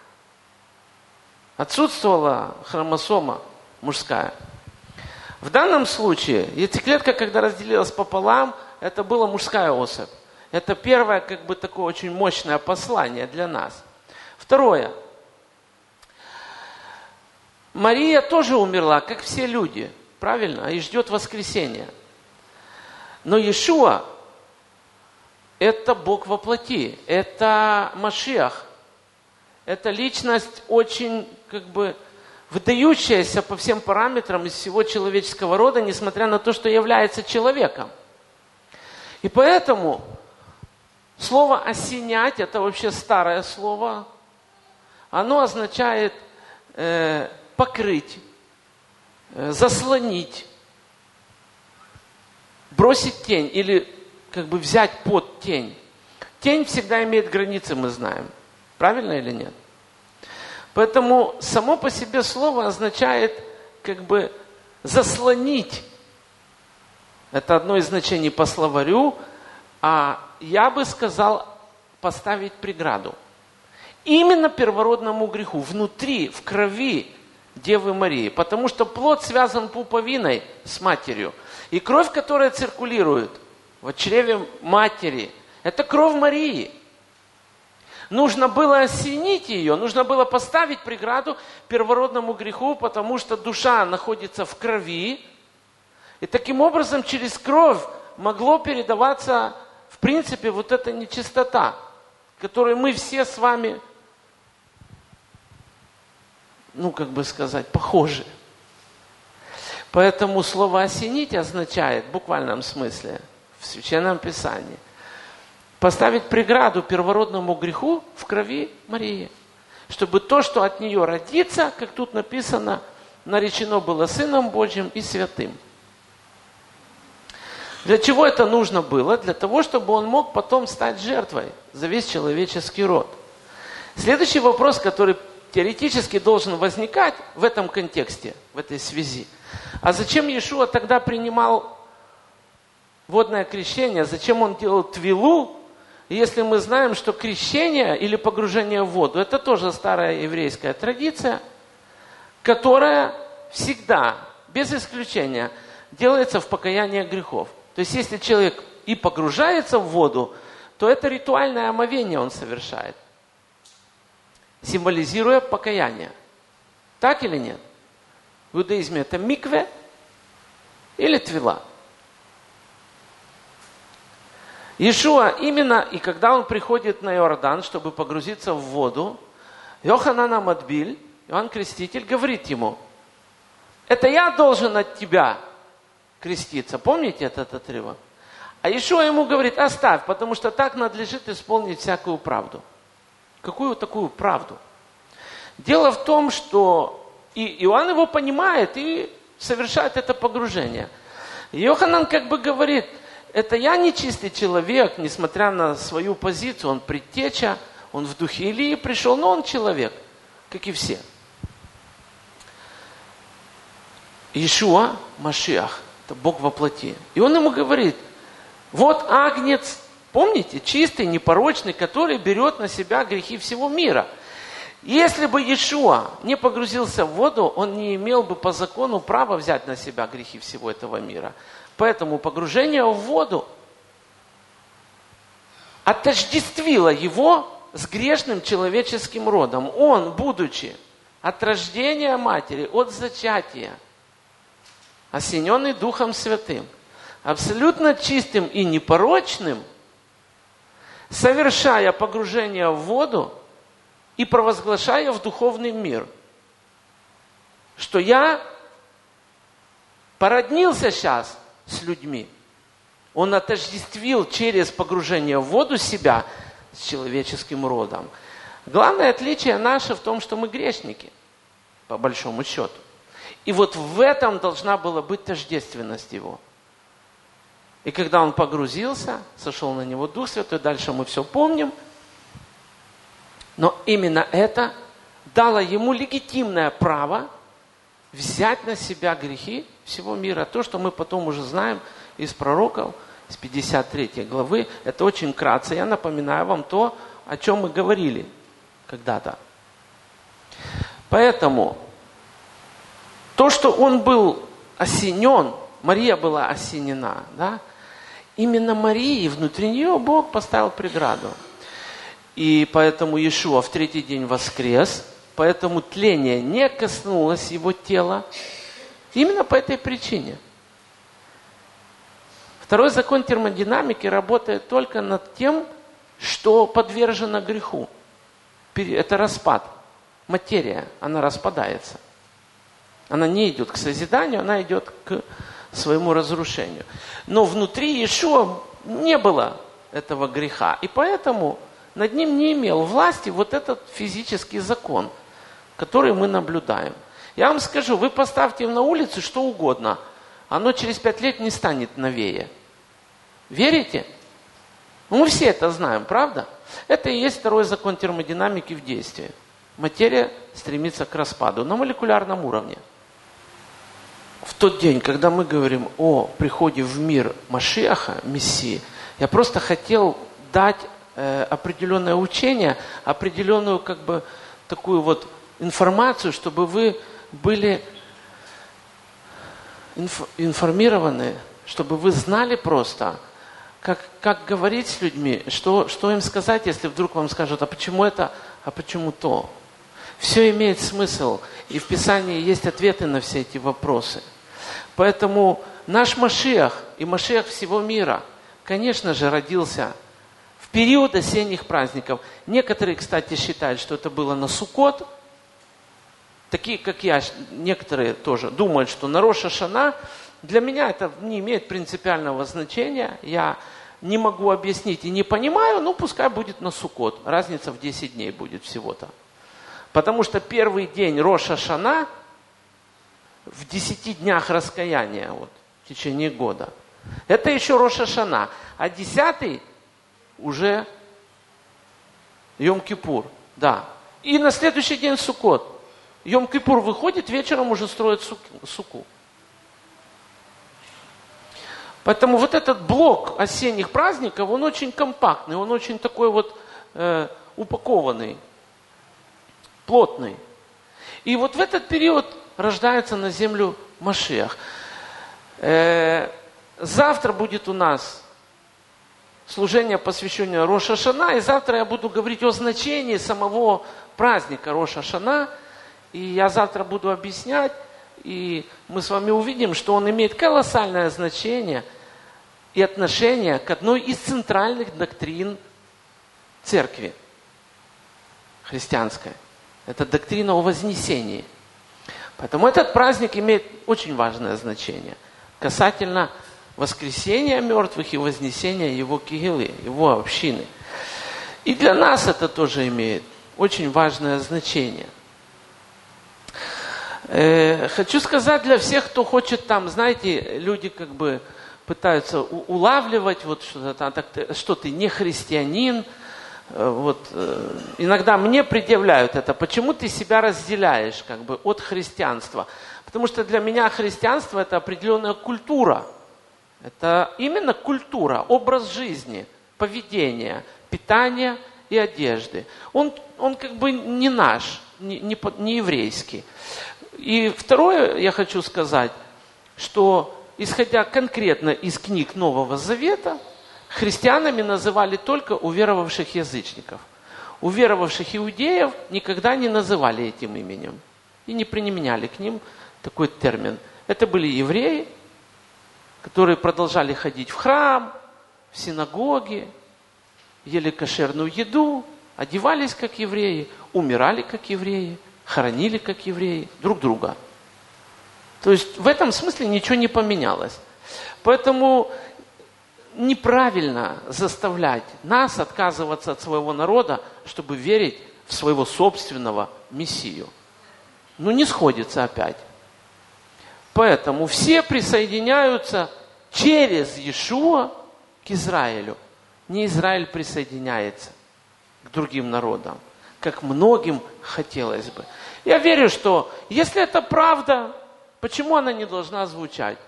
Отсутствовала хромосома мужская. В данном случае яйцеклетка, когда разделилась пополам, это была мужская особь. Это первое, как бы, такое очень мощное послание для нас. Второе. Мария тоже умерла, как все люди, правильно? И ждет воскресения. Но Иешуа, это Бог во плоти, это Машиах. Это личность очень, как бы, выдающаяся по всем параметрам из всего человеческого рода, несмотря на то, что является человеком. И поэтому слово «осенять» – это вообще старое слово. Оно означает э, покрыть, э, заслонить, бросить тень или как бы взять под тень. Тень всегда имеет границы, мы знаем. Правильно или нет? Поэтому само по себе слово означает как бы заслонить. Это одно из значений по словарю. А я бы сказал поставить преграду. Именно первородному греху. Внутри, в крови Девы Марии. Потому что плод связан пуповиной с матерью. И кровь, которая циркулирует в чреве матери, это кровь Марии. Нужно было осенить ее, нужно было поставить преграду первородному греху, потому что душа находится в крови. И таким образом через кровь могло передаваться, в принципе, вот эта нечистота, которой мы все с вами, ну, как бы сказать, похожи. Поэтому слово «осенить» означает, в буквальном смысле, в Священном Писании, поставить преграду первородному греху в крови Марии. Чтобы то, что от нее родится, как тут написано, наречено было Сыном Божьим и Святым. Для чего это нужно было? Для того, чтобы он мог потом стать жертвой за весь человеческий род. Следующий вопрос, который теоретически должен возникать в этом контексте, в этой связи. А зачем Иешуа тогда принимал водное крещение? Зачем он делал твилу? Если мы знаем, что крещение или погружение в воду, это тоже старая еврейская традиция, которая всегда, без исключения, делается в покаянии грехов. То есть, если человек и погружается в воду, то это ритуальное омовение он совершает, символизируя покаяние. Так или нет? В иудаизме это микве или твила. Иешуа именно, и когда он приходит на Иордан, чтобы погрузиться в воду, Йоханан ха-Матбиль, Иоанн Креститель, говорит ему: это я должен от тебя креститься. Помните этот отрывок? А Иешуа ему говорит: оставь, потому что так надлежит исполнить всякую правду. Какую такую правду? Дело в том, что и Иоанн его понимает и совершает это погружение. Йоханан как бы говорит: это я нечистый человек, несмотря на свою позицию, он предтеча, он в духе Илии пришел, но он человек, как и все. Иешуа, Машиах, это Бог во плоти. И он ему говорит: вот агнец, помните, чистый, непорочный, который берет на себя грехи всего мира. Если бы Иешуа не погрузился в воду, он не имел бы по закону права взять на себя грехи всего этого мира. Поэтому погружение в воду отождествило его с грешным человеческим родом. Он, будучи от рождения матери, от зачатия, осененный Духом Святым, абсолютно чистым и непорочным, совершая погружение в воду и провозглашая в духовный мир, что я породнился сейчас с людьми. Он отождествил через погружение в воду себя с человеческим родом. Главное отличие наше в том, что мы грешники, по большому счету. И вот в этом должна была быть тождественность его. И когда он погрузился, сошел на него Дух Святой, дальше мы все помним. Но именно это дало ему легитимное право взять на себя грехи всего мира. То, что мы потом уже знаем из пророков, из пятьдесят третьей главы, это очень кратко. Я напоминаю вам то, о чем мы говорили когда-то. Поэтому то, что он был осенен, Мария была осенена, да, именно Марии, внутри нее Бог поставил преграду. И поэтому Иешуа в третий день воскрес, поэтому тление не коснулось его тела. Именно по этой причине. Второй закон термодинамики работает только над тем, что подвержено греху. Это распад. Материя, она распадается. Она не идет к созиданию, она идет к своему разрушению. Но внутри Иешуа не было этого греха. И поэтому над ним не имел власти вот этот физический закон, который мы наблюдаем. Я вам скажу, вы поставьте на улице что угодно, оно через пять лет не станет новее. Верите? Ну, мы все это знаем, правда? Это и есть второй закон термодинамики в действии. Материя стремится к распаду на молекулярном уровне. В тот день, когда мы говорим о приходе в мир Машиаха, Мессии, я просто хотел дать э, определенное учение, определенную как бы такую вот информацию, чтобы вы были инф, информированы, чтобы вы знали просто, как, как говорить с людьми, что, что им сказать, если вдруг вам скажут, а почему это, а почему то. Все имеет смысл, и в Писании есть ответы на все эти вопросы. Поэтому наш Машиах и Машиах всего мира, конечно же, родился в период осенних праздников. Некоторые, кстати, считают, что это было на Суккот. Такие, как я, некоторые тоже думают, что на Рош ха-Шана. Для меня это не имеет принципиального значения. Я не могу объяснить и не понимаю, ну пускай будет на Суккот. Разница в десять дней будет всего-то. Потому что первый день Рош ха-Шана в десяти днях раскаяния вот, в течение года. Это еще Рош ха-Шана. А десятый уже Йом-Кипур. Да. И на следующий день Суккот. Йом-Кипур выходит, вечером уже строит суку. Поэтому вот этот блок осенних праздников, он очень компактный, он очень такой вот э, упакованный, плотный. И вот в этот период рождается на землю Машиах. Э, завтра будет у нас служение, посвященное Рош ха-Шана, и завтра я буду говорить о значении самого праздника Рош ха-Шана, и я завтра буду объяснять, и мы с вами увидим, что он имеет колоссальное значение и отношение к одной из центральных доктрин церкви христианской. Это доктрина о вознесении. Поэтому этот праздник имеет очень важное значение касательно воскресения мертвых и вознесения его кигилы, его общины. И для нас это тоже имеет очень важное значение. Э, хочу сказать для всех, кто хочет там, знаете, люди как бы пытаются у- улавливать, вот что-то, так, что ты не христианин. Вот, э, иногда мне предъявляют это, почему ты себя разделяешь как бы от христианства. Потому что для меня христианство это определенная культура. Это именно культура, образ жизни, поведение, питание и одежды. Он, он как бы не наш, не, не, не еврейский. И второе я хочу сказать, что исходя конкретно из книг Нового Завета, христианами называли только уверовавших язычников. Уверовавших иудеев никогда не называли этим именем. И не применяли к ним такой термин. Это были евреи, которые продолжали ходить в храм, в синагоги, ели кошерную еду, одевались как евреи, умирали как евреи, хоронили как евреи друг друга. То есть в этом смысле ничего не поменялось. Поэтому неправильно заставлять нас отказываться от своего народа, чтобы верить в своего собственного Мессию. Ну не сходится опять. Поэтому все присоединяются через Иешуа к Израилю. Не Израиль присоединяется к другим народам, как многим хотелось бы. Я верю, что если это правда, почему она не должна звучать?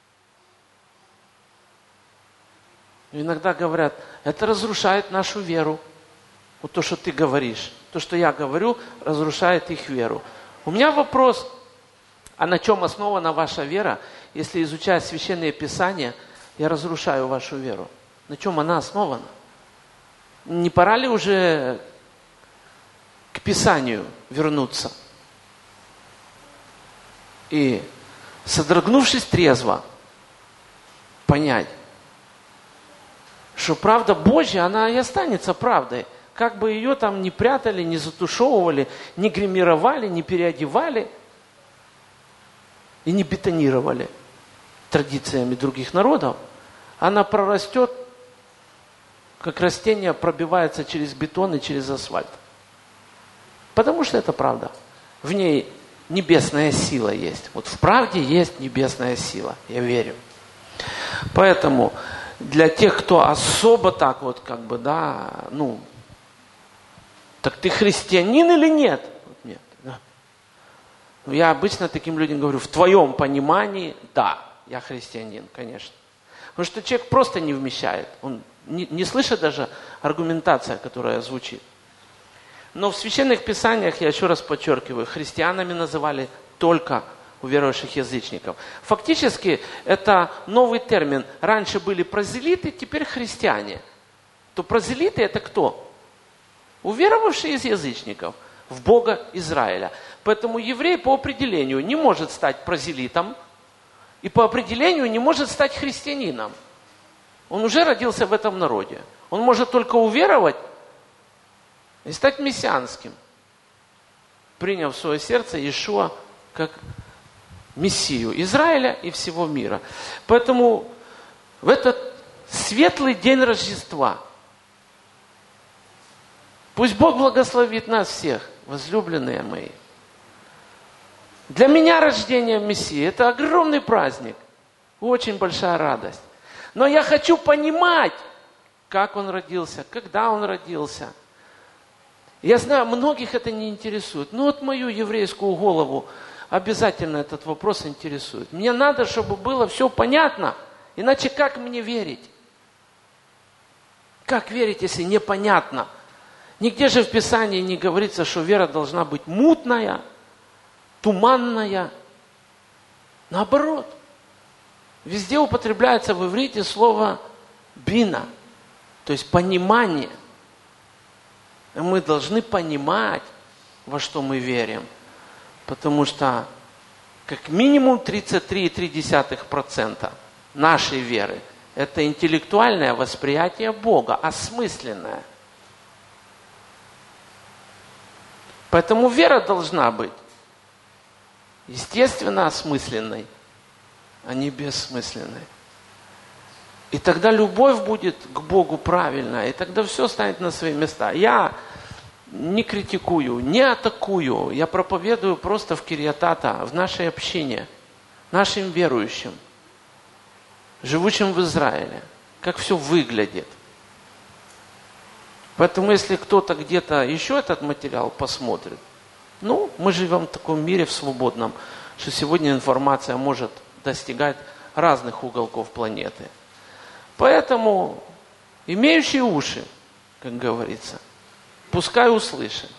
Иногда говорят, это разрушает нашу веру. Вот то, что ты говоришь, то, что я говорю, разрушает их веру. У меня вопрос, а на чем основана ваша вера, если изучая Священное Писание, я разрушаю вашу веру? На чем она основана? Не пора ли уже к Писанию вернуться? И, содрогнувшись трезво, понять, что правда Божья, она и останется правдой. Как бы ее там не прятали, не затушевывали, не гримировали, не переодевали и не бетонировали традициями других народов, она прорастет, как растение пробивается через бетон и через асфальт. Потому что это правда. В ней небесная сила есть. Вот в правде есть небесная сила. Я верю. Поэтому для тех, кто особо так вот, как бы, да, ну, так ты христианин или нет? Нет. Да. Я обычно таким людям говорю, в твоем понимании, да, я христианин, конечно. Потому что человек просто не вмещает. Он не, не слышит даже аргументация, которая звучит. Но в священных писаниях, я еще раз подчеркиваю, христианами называли только уверовавших язычников. Фактически это новый термин. Раньше были прозелиты, теперь христиане. То прозелиты это кто? Уверовавшие из язычников в Бога Израиля. Поэтому еврей по определению не может стать прозелитом и по определению не может стать христианином. Он уже родился в этом народе. Он может только уверовать и стать мессианским, приняв в свое сердце Иешуа как Мессию Израиля и всего мира. Поэтому в этот светлый день Рождества пусть Бог благословит нас всех, возлюбленные мои. Для меня рождение Мессии – это огромный праздник, очень большая радость. Но я хочу понимать, как он родился, когда он родился. Я знаю, многих это не интересует. Но вот мою еврейскую голову обязательно этот вопрос интересует. Мне надо, чтобы было все понятно, иначе как мне верить? Как верить, если непонятно? Нигде же в Писании не говорится, что вера должна быть мутная, туманная. Наоборот. Везде употребляется в иврите слово бина, то есть понимание. Мы должны понимать, во что мы верим. Потому что как минимум тридцать три целых три десятых процента нашей веры – это интеллектуальное восприятие Бога, осмысленное. Поэтому вера должна быть, естественно, осмысленной, а не бессмысленной. И тогда любовь будет к Богу правильная, и тогда все станет на свои места. Я не критикую, не атакую, я проповедую просто в Кирьят-Ата, в нашей общине, нашим верующим, живущим в Израиле, как все выглядит. Поэтому если кто-то где-то еще этот материал посмотрит, ну, мы живем в таком мире, в свободном, что сегодня информация может достигать разных уголков планеты. Поэтому имеющие уши, как говорится, пускай услышат.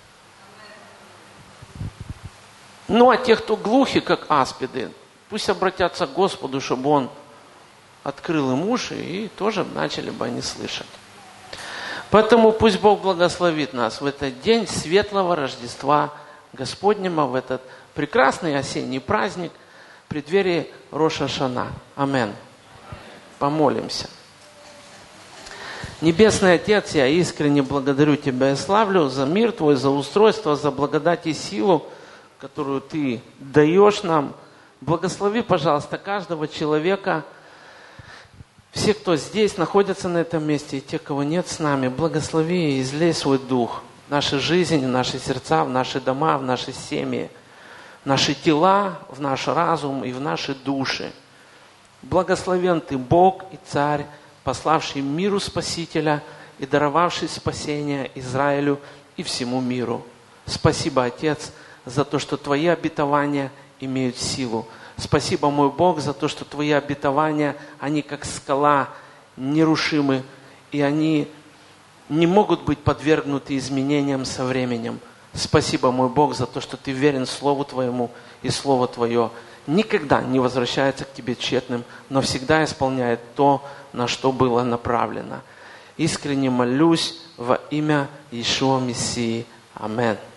Ну, а те, кто глухи, как аспиды, пусть обратятся к Господу, чтобы Он открыл им уши, и тоже начали бы они слышать. Поэтому пусть Бог благословит нас в этот день светлого Рождества Господнего, в этот прекрасный осенний праздник, в преддверии Рош ха-Шана. Амин. Помолимся. Небесный Отец, я искренне благодарю Тебя и славлю за мир Твой, за устройство, за благодать и силу, которую Ты даешь нам. Благослови, пожалуйста, каждого человека, все, кто здесь находится на этом месте, и те, кого нет с нами. Благослови и излей свой дух в нашей жизни, в наши сердца, в наши дома, в наши семьи, в наши тела, в наш разум и в наши души. Благословен Ты, Бог и Царь, пославший миру Спасителя и даровавший спасение Израилю и всему миру. Спасибо, Отец, за то, что Твои обетования имеют силу. Спасибо, мой Бог, за то, что Твои обетования, они как скала, нерушимы, и они не могут быть подвергнуты изменениям со временем. Спасибо, мой Бог, за то, что Ты верен Слову Твоему, и Слово Твое никогда не возвращается к Тебе тщетным, но всегда исполняет то, на что было направлено. Искренне молюсь во имя Иешуа Мессии. Аминь.